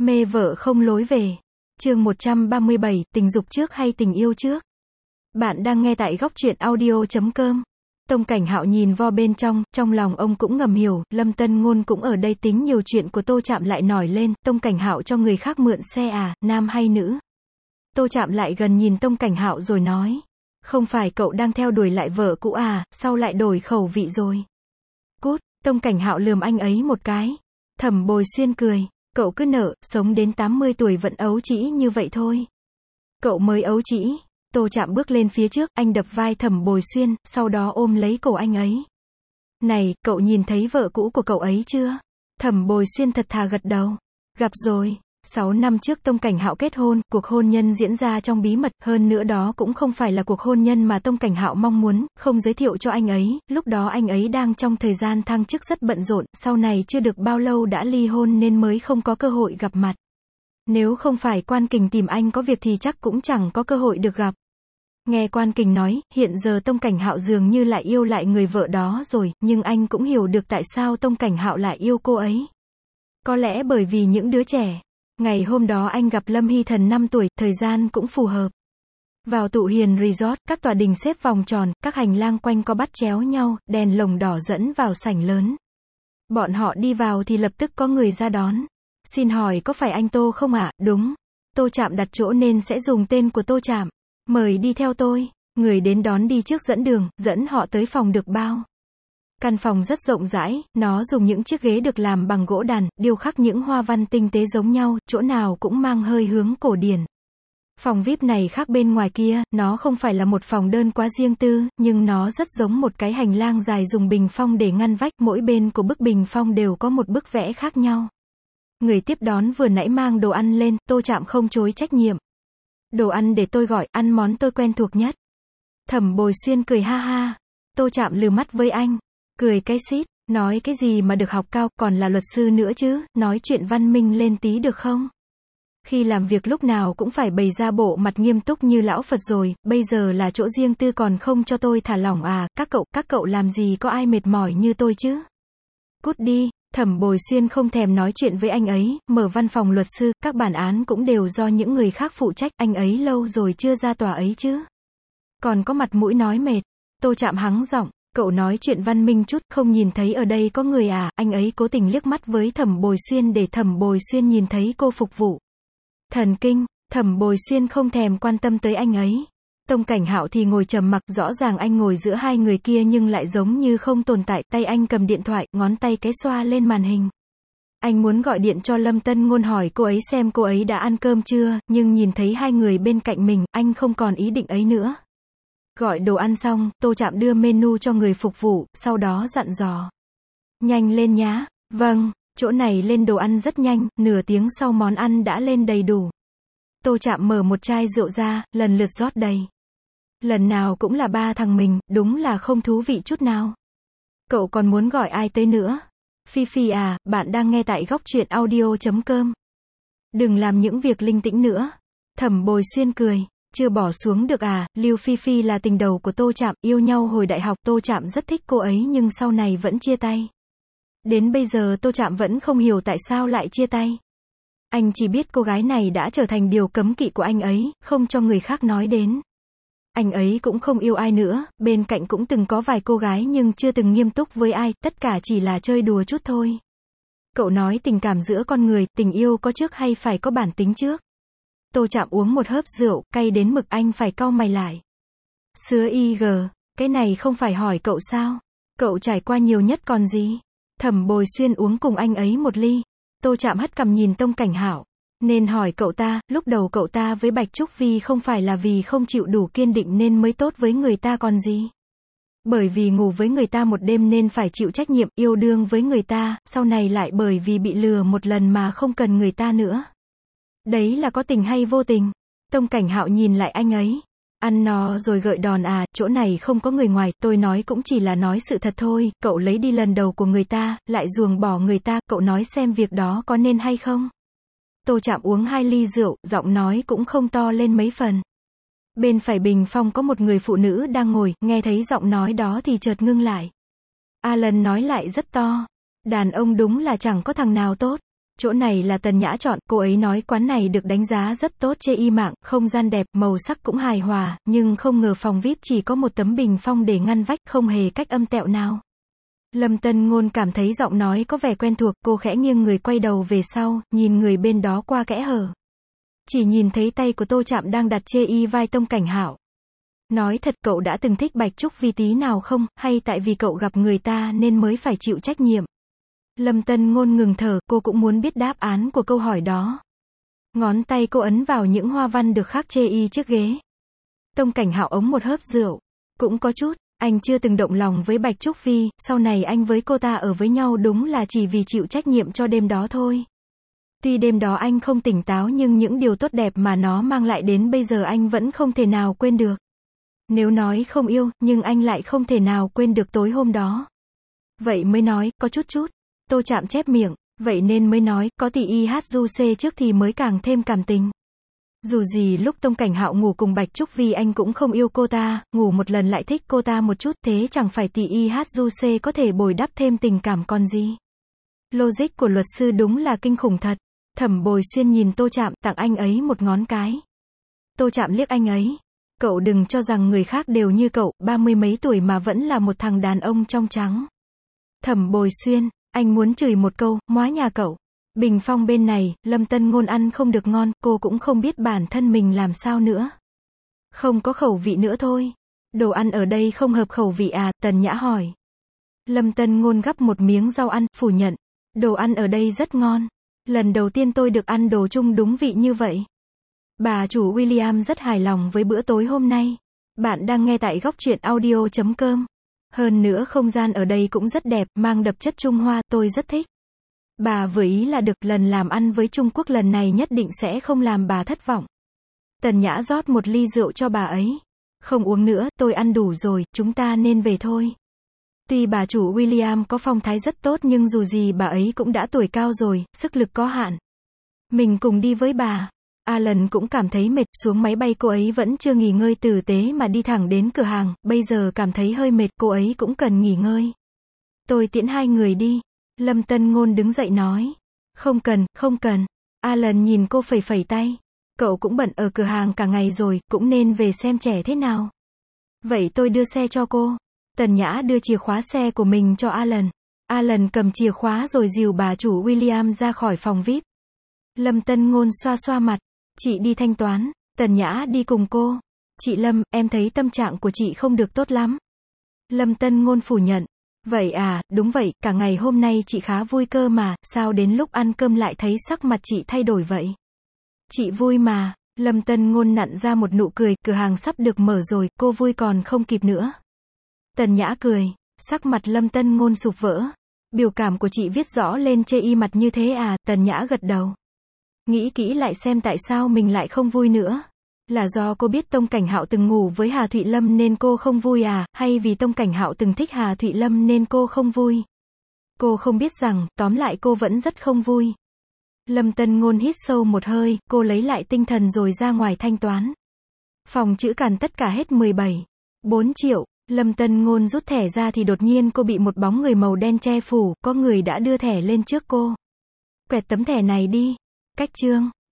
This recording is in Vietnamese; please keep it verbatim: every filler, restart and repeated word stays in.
Mê vợ không lối về. Chương một trăm ba mươi bảy, tình dục trước hay tình yêu trước? Bạn đang nghe tại góc truyện audio chấm com. Tông Cảnh Hạo nhìn vo bên trong, trong lòng ông cũng ngầm hiểu, Lâm Tân Ngôn cũng ở đây tính nhiều chuyện của Tô Trạm lại nổi lên, Tông Cảnh Hạo cho người khác mượn xe à, nam hay nữ? Tô Trạm lại gần nhìn Tông Cảnh Hạo rồi nói, không phải cậu đang theo đuổi lại vợ cũ à, sao lại đổi khẩu vị rồi? Cút, Tông Cảnh Hạo lườm anh ấy một cái. Thẩm Bồi Xuyên cười, cậu cứ nợ, sống đến tám mươi tuổi vẫn ấu trĩ như vậy thôi. Cậu mới ấu trĩ. Tô Trạm bước lên phía trước, anh đập vai Thẩm Bồi Xuyên, sau đó ôm lấy cổ anh ấy. Này, cậu nhìn thấy vợ cũ của cậu ấy chưa? Thẩm Bồi Xuyên thật thà gật đầu. Gặp rồi. Sáu năm trước Tông Cảnh Hạo kết hôn, cuộc hôn nhân diễn ra trong bí mật, hơn nữa đó cũng không phải là cuộc hôn nhân mà Tông Cảnh Hạo mong muốn, không giới thiệu cho anh ấy, lúc đó anh ấy đang trong thời gian thăng chức rất bận rộn, sau này chưa được bao lâu đã ly hôn nên mới không có cơ hội gặp mặt. Nếu không phải Quan Kình tìm anh có việc thì chắc cũng chẳng có cơ hội được gặp. Nghe Quan Kình nói, hiện giờ Tông Cảnh Hạo dường như lại yêu lại người vợ đó rồi, nhưng anh cũng hiểu được tại sao Tông Cảnh Hạo lại yêu cô ấy. Có lẽ bởi vì những đứa trẻ. Ngày hôm đó anh gặp Lâm Hy Thần năm tuổi, thời gian cũng phù hợp. Vào Tụ Hiền Resort, các tòa đình xếp vòng tròn, các hành lang quanh co bắt chéo nhau, đèn lồng đỏ dẫn vào sảnh lớn. Bọn họ đi vào thì lập tức có người ra đón. Xin hỏi có phải anh Tô không ạ? Đúng. Tô Trạm đặt chỗ nên sẽ dùng tên của Tô Trạm. Mời đi theo tôi. Người đến đón đi trước dẫn đường, dẫn họ tới phòng được bao. Căn phòng rất rộng rãi, nó dùng những chiếc ghế được làm bằng gỗ đàn, điêu khắc những hoa văn tinh tế giống nhau, chỗ nào cũng mang hơi hướng cổ điển. Phòng vi ai pi này khác bên ngoài kia, nó không phải là một phòng đơn quá riêng tư, nhưng nó rất giống một cái hành lang dài dùng bình phong để ngăn vách, mỗi bên của bức bình phong đều có một bức vẽ khác nhau. Người tiếp đón vừa nãy mang đồ ăn lên, Tô Trạm không chối trách nhiệm. Đồ ăn để tôi gọi, ăn món tôi quen thuộc nhất. Thẩm Bồi Xuyên cười ha ha. Tô Trạm lừ mắt với anh. Cười cái xít, nói cái gì mà được học cao, còn là luật sư nữa chứ, nói chuyện văn minh lên tí được không? Khi làm việc lúc nào cũng phải bày ra bộ mặt nghiêm túc như lão Phật rồi, bây giờ là chỗ riêng tư còn không cho tôi thả lỏng à, các cậu, các cậu làm gì có ai mệt mỏi như tôi chứ? Cút đi, Thẩm Bồi Xuyên không thèm nói chuyện với anh ấy, mở văn phòng luật sư, các bản án cũng đều do những người khác phụ trách, anh ấy lâu rồi chưa ra tòa ấy chứ? Còn có mặt mũi nói mệt, Tô Trạm hắng giọng. Cậu nói chuyện văn minh chút, không nhìn thấy ở đây có người à, anh ấy cố tình liếc mắt với Thẩm Bồi Xuyên để Thẩm Bồi Xuyên nhìn thấy cô phục vụ. Thần kinh, Thẩm Bồi Xuyên không thèm quan tâm tới anh ấy. Tông Cảnh Hạo thì ngồi trầm mặc, rõ ràng anh ngồi giữa hai người kia nhưng lại giống như không tồn tại, tay anh cầm điện thoại, ngón tay cái xoa lên màn hình. Anh muốn gọi điện cho Lâm Tân Ngôn hỏi cô ấy xem cô ấy đã ăn cơm chưa, nhưng nhìn thấy hai người bên cạnh mình, anh không còn ý định ấy nữa. Gọi đồ ăn xong, Tô Trạm đưa menu cho người phục vụ, sau đó dặn dò. Nhanh lên nhá. Vâng, chỗ này lên đồ ăn rất nhanh, nửa tiếng sau món ăn đã lên đầy đủ. Tô Trạm mở một chai rượu ra, lần lượt rót đầy. Lần nào cũng là ba thằng mình, đúng là không thú vị chút nào. Cậu còn muốn gọi ai tới nữa? Phi Phi à, bạn đang nghe tại góc truyện audio chấm com. Đừng làm những việc linh tĩnh nữa. Thẩm Bồi Xuyên cười. Chưa bỏ xuống được à, Lưu Phi Phi là tình đầu của Tô Trạm, yêu nhau hồi đại học, Tô Trạm rất thích cô ấy nhưng sau này vẫn chia tay. Đến bây giờ Tô Trạm vẫn không hiểu tại sao lại chia tay. Anh chỉ biết cô gái này đã trở thành điều cấm kỵ của anh ấy, không cho người khác nói đến. Anh ấy cũng không yêu ai nữa, bên cạnh cũng từng có vài cô gái nhưng chưa từng nghiêm túc với ai, tất cả chỉ là chơi đùa chút thôi. Cậu nói tình cảm giữa con người, tình yêu có trước hay phải có bản tính trước? Tô Trạm uống một hớp rượu, cay đến mực anh phải cau mày lại. Sứa i giê, cái này không phải hỏi cậu sao? Cậu trải qua nhiều nhất còn gì? Thẩm Bồi Xuyên uống cùng anh ấy một ly. Tô Trạm hất cằm nhìn Tông Cảnh Hạo. Nên hỏi cậu ta, lúc đầu cậu ta với Bạch Trúc Vi không phải là vì không chịu đủ kiên định nên mới tốt với người ta còn gì? Bởi vì ngủ với người ta một đêm nên phải chịu trách nhiệm, yêu đương với người ta, sau này lại bởi vì bị lừa một lần mà không cần người ta nữa. Đấy là có tình hay vô tình? Tông Cảnh Hạo nhìn lại anh ấy. Ăn no rồi gợi đòn à, chỗ này không có người ngoài, tôi nói cũng chỉ là nói sự thật thôi, cậu lấy đi lần đầu của người ta, lại ruồng bỏ người ta, cậu nói xem việc đó có nên hay không? Tô Trạm uống hai ly rượu, giọng nói cũng không to lên mấy phần. Bên phải bình phong có một người phụ nữ đang ngồi, nghe thấy giọng nói đó thì chợt ngưng lại. Alan nói lại rất to. Đàn ông đúng là chẳng có thằng nào tốt. Chỗ này là Tần Nhã chọn, cô ấy nói quán này được đánh giá rất tốt trên y mạng, không gian đẹp, màu sắc cũng hài hòa, nhưng không ngờ phòng vi ai pi chỉ có một tấm bình phong để ngăn vách, không hề cách âm tẹo nào. Lâm Tân Ngôn cảm thấy giọng nói có vẻ quen thuộc, cô khẽ nghiêng người quay đầu về sau, nhìn người bên đó qua kẽ hở. Chỉ nhìn thấy tay của Tô Trạm đang đặt trên y vai Tông Cảnh Hạo. Nói thật, cậu đã từng thích Bạch Trúc Vi tí nào không, hay tại vì cậu gặp người ta nên mới phải chịu trách nhiệm? Lâm Tân Ngôn ngừng thở, cô cũng muốn biết đáp án của câu hỏi đó. Ngón tay cô ấn vào những hoa văn được khắc trên y chiếc ghế. Tông Cảnh Hạo ống một hớp rượu. Cũng có chút, anh chưa từng động lòng với Bạch Trúc Vi, sau này anh với cô ta ở với nhau đúng là chỉ vì chịu trách nhiệm cho đêm đó thôi. Tuy đêm đó anh không tỉnh táo nhưng những điều tốt đẹp mà nó mang lại đến bây giờ anh vẫn không thể nào quên được. Nếu nói không yêu, nhưng anh lại không thể nào quên được tối hôm đó. Vậy mới nói, có chút chút. Tô Trạm chép miệng, vậy nên mới nói, có tỷ y hát du xê trước thì mới càng thêm cảm tình. Dù gì lúc Tông Cảnh Hạo ngủ cùng Bạch Trúc Vi anh cũng không yêu cô ta, ngủ một lần lại thích cô ta một chút, thế chẳng phải tỷ y hát du xê có thể bồi đắp thêm tình cảm còn gì. Logic của luật sư đúng là kinh khủng thật. Thẩm Bồi Xuyên nhìn Tô Trạm, tặng anh ấy một ngón cái. Tô Trạm liếc anh ấy. Cậu đừng cho rằng người khác đều như cậu, ba mươi mấy tuổi mà vẫn là một thằng đàn ông trong trắng. Thẩm Bồi Xuyên, anh muốn chửi một câu, móa nhà cậu. Bình phong bên này, Lâm Tân Ngôn ăn không được ngon, cô cũng không biết bản thân mình làm sao nữa. Không có khẩu vị nữa thôi. Đồ ăn ở đây không hợp khẩu vị à, Tần Nhã hỏi. Lâm Tân Ngôn gắp một miếng rau ăn, phủ nhận. Đồ ăn ở đây rất ngon. Lần đầu tiên tôi được ăn đồ chung đúng vị như vậy. Bà chủ William rất hài lòng với bữa tối hôm nay. Bạn đang nghe tại góc truyện audio chấm com. Hơn nữa không gian ở đây cũng rất đẹp, mang đậm chất Trung Hoa, tôi rất thích. Bà vừa ý là được, lần làm ăn với Trung Quốc lần này nhất định sẽ không làm bà thất vọng. Tần Nhã rót một ly rượu cho bà ấy. Không uống nữa, tôi ăn đủ rồi, chúng ta nên về thôi. Tuy bà chủ William có phong thái rất tốt nhưng dù gì bà ấy cũng đã tuổi cao rồi, sức lực có hạn. Mình cùng đi với bà. Alan cũng cảm thấy mệt, xuống máy bay cô ấy vẫn chưa nghỉ ngơi tử tế mà đi thẳng đến cửa hàng, bây giờ cảm thấy hơi mệt, cô ấy cũng cần nghỉ ngơi. Tôi tiễn hai người đi. Lâm Tân Ngôn đứng dậy nói. Không cần, không cần. Alan nhìn cô phẩy phẩy tay. Cậu cũng bận ở cửa hàng cả ngày rồi, cũng nên về xem trẻ thế nào. Vậy tôi đưa xe cho cô. Tần Nhã đưa chìa khóa xe của mình cho Alan. Alan cầm chìa khóa rồi dìu bà chủ William ra khỏi phòng vi ai pi. Lâm Tân Ngôn xoa xoa mặt. Chị đi thanh toán. Tần Nhã đi cùng cô. Chị Lâm, em thấy tâm trạng của chị không được tốt lắm. Lâm Tân Ngôn phủ nhận. Vậy à, đúng vậy, cả ngày hôm nay chị khá vui cơ mà, sao đến lúc ăn cơm lại thấy sắc mặt chị thay đổi vậy? Chị vui mà. Lâm Tân Ngôn nặn ra một nụ cười, cửa hàng sắp được mở rồi, cô vui còn không kịp nữa. Tần Nhã cười, sắc mặt Lâm Tân Ngôn sụp vỡ. Biểu cảm của chị viết rõ lên trên y mặt như thế à, Tần Nhã gật đầu. Nghĩ kỹ lại xem tại sao mình lại không vui nữa. Là do cô biết Tông Cảnh Hạo từng ngủ với Hà Thụy Lâm nên cô không vui à, hay vì Tông Cảnh Hạo từng thích Hà Thụy Lâm nên cô không vui? Cô không biết rằng, tóm lại cô vẫn rất không vui. Lâm Tân Ngôn hít sâu một hơi, cô lấy lại tinh thần rồi ra ngoài thanh toán. Phòng chữ Càn tất cả hết mười bảy phẩy bốn triệu. Lâm Tân Ngôn rút thẻ ra thì đột nhiên cô bị một bóng người màu đen che phủ, có người đã đưa thẻ lên trước cô. Quẹt tấm thẻ này đi. Cách chương.